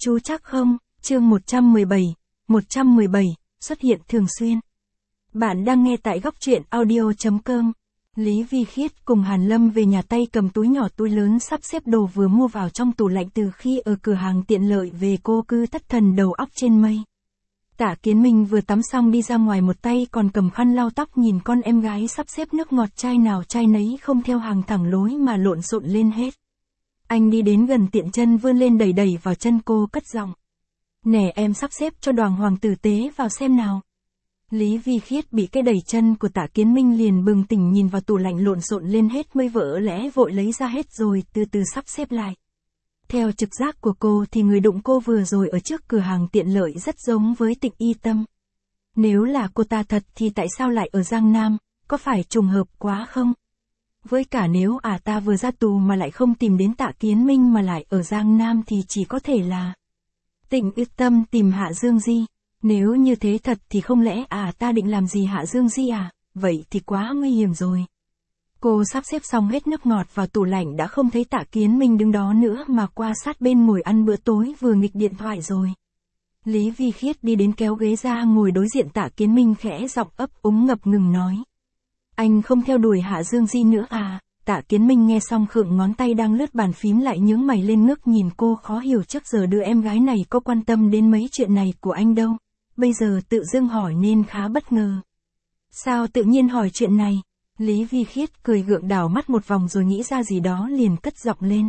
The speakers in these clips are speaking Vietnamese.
chú chắc không? Chương 117, xuất hiện thường xuyên. Bạn đang nghe tại góc truyện audio.com. Lý Vi Khiết cùng Hàn Lâm về nhà tay cầm túi nhỏ túi lớn sắp xếp đồ vừa mua vào trong tủ lạnh từ khi ở cửa hàng tiện lợi về, cô cứ thất thần đầu óc trên mây. Tạ Kiến Minh vừa tắm xong đi ra ngoài, một tay còn cầm khăn lau tóc, nhìn con em gái sắp xếp nước ngọt chai nào chai nấy không theo hàng thẳng lối mà lộn xộn lên hết. Anh đi đến gần, tiện chân vươn lên đẩy đẩy vào chân cô, cất giọng: "Nè em sắp xếp cho Đoàn Hoàng tử tế vào xem nào." Lý Vi Khiết bị cái đẩy chân của Tạ Kiến Minh liền bừng tỉnh, nhìn vào tủ lạnh lộn xộn lên hết mới vỡ lẽ vội lấy ra hết rồi từ từ sắp xếp lại. Theo trực giác của cô thì người đụng cô vừa rồi ở trước cửa hàng tiện lợi rất giống với Tịch Y Tâm. Nếu là cô ta thật thì tại sao lại ở Giang Nam, có phải trùng hợp quá không? Với cả nếu ta vừa ra tù mà lại không tìm đến Tạ Kiến Minh mà lại ở Giang Nam thì chỉ có thể là Tịch Y Tâm tìm Hạ Dương Di. Nếu như thế thật thì không lẽ ta định làm gì Hạ Dương Di à? Vậy thì quá nguy hiểm rồi. Cô sắp xếp xong hết nước ngọt vào tủ lạnh đã không thấy Tạ Kiến Minh đứng đó nữa, mà qua sát bên ngồi ăn bữa tối vừa nghịch điện thoại rồi. Lý Vi Khiết đi đến kéo ghế ra ngồi đối diện Tạ Kiến Minh, khẽ giọng ấp úng ngập ngừng nói: "Anh không theo đuổi Hạ Dương Di nữa à?" Tạ Kiến Minh nghe xong khựng, ngón tay đang lướt bàn phím lại nhướng mày lên, ngước nhìn cô khó hiểu, trước giờ đứa em gái này có quan tâm đến mấy chuyện này của anh đâu, bây giờ tự dưng hỏi nên khá bất ngờ. "Sao tự nhiên hỏi chuyện này?" Lý Vi Khiết cười gượng, đảo mắt một vòng rồi nghĩ ra gì đó liền cất giọng lên: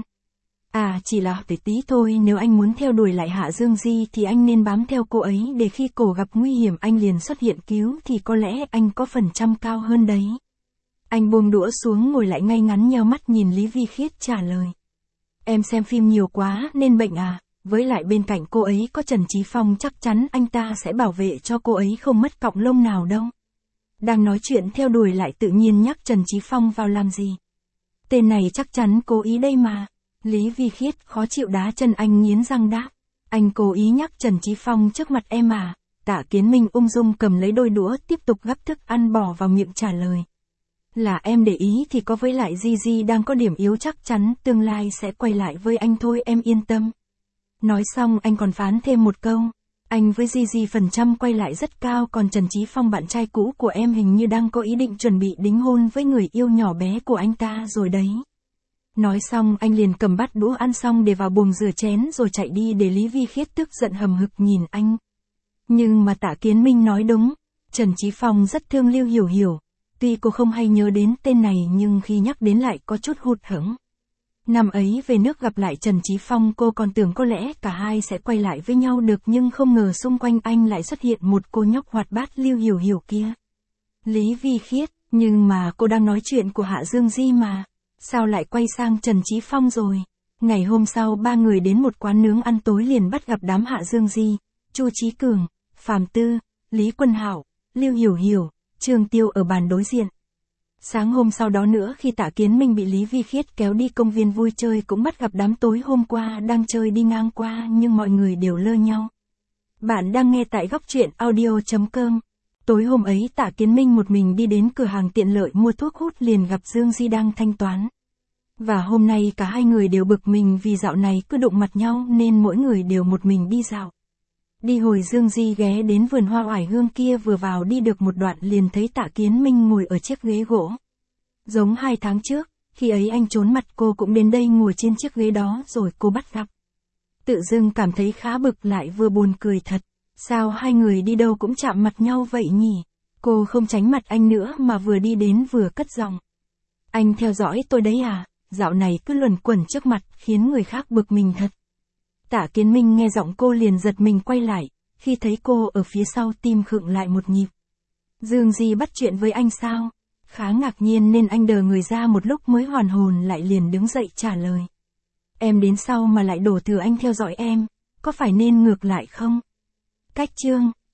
"Chỉ là hỏi tí thôi, nếu anh muốn theo đuổi lại Hạ Dương Di thì anh nên bám theo cô ấy, để khi cổ gặp nguy hiểm anh liền xuất hiện cứu thì có lẽ anh có phần trăm cao hơn đấy." Anh buông đũa xuống, ngồi lại ngay ngắn, nheo mắt nhìn Lý Vi Khiết trả lời: "Em xem phim nhiều quá nên bệnh à, với lại bên cạnh cô ấy có Trần Chí Phong, chắc chắn anh ta sẽ bảo vệ cho cô ấy không mất cọng lông nào đâu." Đang nói chuyện theo đuổi lại tự nhiên nhắc Trần Chí Phong vào làm gì? Tên này chắc chắn cố ý đây mà. Lý Vi Khiết khó chịu đá chân anh, nghiến răng đáp: "Anh cố ý nhắc Trần Chí Phong trước mặt em à?" Tạ Kiến Minh ung dung cầm lấy đôi đũa tiếp tục gắp thức ăn bỏ vào miệng trả lời: "Là em để ý thì có, với lại Di đang có điểm yếu, chắc chắn tương lai sẽ quay lại với anh thôi, em yên tâm." Nói xong anh còn phán thêm một câu: "Anh với Di phần trăm quay lại rất cao, còn Trần Chí Phong bạn trai cũ của em hình như đang có ý định chuẩn bị đính hôn với người yêu nhỏ bé của anh ta rồi đấy." Nói xong anh liền cầm bát đũa ăn xong để vào buồng rửa chén rồi chạy đi, để Lý Vi Khiết tức giận hầm hực nhìn anh. Nhưng mà Tạ Kiến Minh nói đúng, Trần Chí Phong rất thương Lưu Hiểu Hiểu. Tuy cô không hay nhớ đến tên này nhưng khi nhắc đến lại có chút hụt hẫng. Năm ấy về nước gặp lại Trần Chí Phong, cô còn tưởng có lẽ cả hai sẽ quay lại với nhau được, nhưng không ngờ xung quanh anh lại xuất hiện một cô nhóc hoạt bát Lưu Hiểu Hiểu kia. Lý Vi Khiết, nhưng mà cô đang nói chuyện của Hạ Dương Di mà, sao lại quay sang Trần Chí Phong rồi? Ngày hôm sau ba người đến một quán nướng ăn tối liền bắt gặp đám Hạ Dương Di, Chu Chí Cường, Phạm Tư, Lý Quân Hạo, Lưu Hiểu Hiểu, Trương Tiêu ở bàn đối diện. Sáng hôm sau đó nữa, khi Tạ Kiến Minh bị Lý Vi Khiết kéo đi công viên vui chơi, cũng bắt gặp đám tối hôm qua đang chơi đi ngang qua, nhưng mọi người đều lơ nhau. Bạn đang nghe tại góc truyện audio.com. Tối hôm ấy Tạ Kiến Minh một mình đi đến cửa hàng tiện lợi mua thuốc hút, liền gặp Dương Di đang thanh toán. Và hôm nay cả hai người đều bực mình vì dạo này cứ đụng mặt nhau nên mỗi người đều một mình đi dạo. Đi hồi Dương Di ghé đến vườn hoa oải hương kia, vừa vào đi được một đoạn liền thấy Tạ Kiến Minh ngồi ở chiếc ghế gỗ. Giống 2 tháng trước, khi ấy anh trốn mặt cô cũng đến đây ngồi trên chiếc ghế đó rồi cô bắt gặp. Tự dưng cảm thấy khá bực, lại vừa buồn cười thật. Sao hai người đi đâu cũng chạm mặt nhau vậy nhỉ? Cô không tránh mặt anh nữa mà vừa đi đến vừa cất giọng: "Anh theo dõi tôi đấy à? Dạo này cứ luẩn quẩn trước mặt khiến người khác bực mình thật." Tạ Kiến Minh nghe giọng cô liền giật mình quay lại, khi thấy cô ở phía sau tim khựng lại một nhịp. Dương Di bắt chuyện với anh sao? Khá ngạc nhiên nên anh đờ người ra một lúc mới hoàn hồn lại, liền đứng dậy trả lời: "Em đến sau mà lại đổ thừa anh theo dõi em, có phải nên ngược lại không?" Cách chương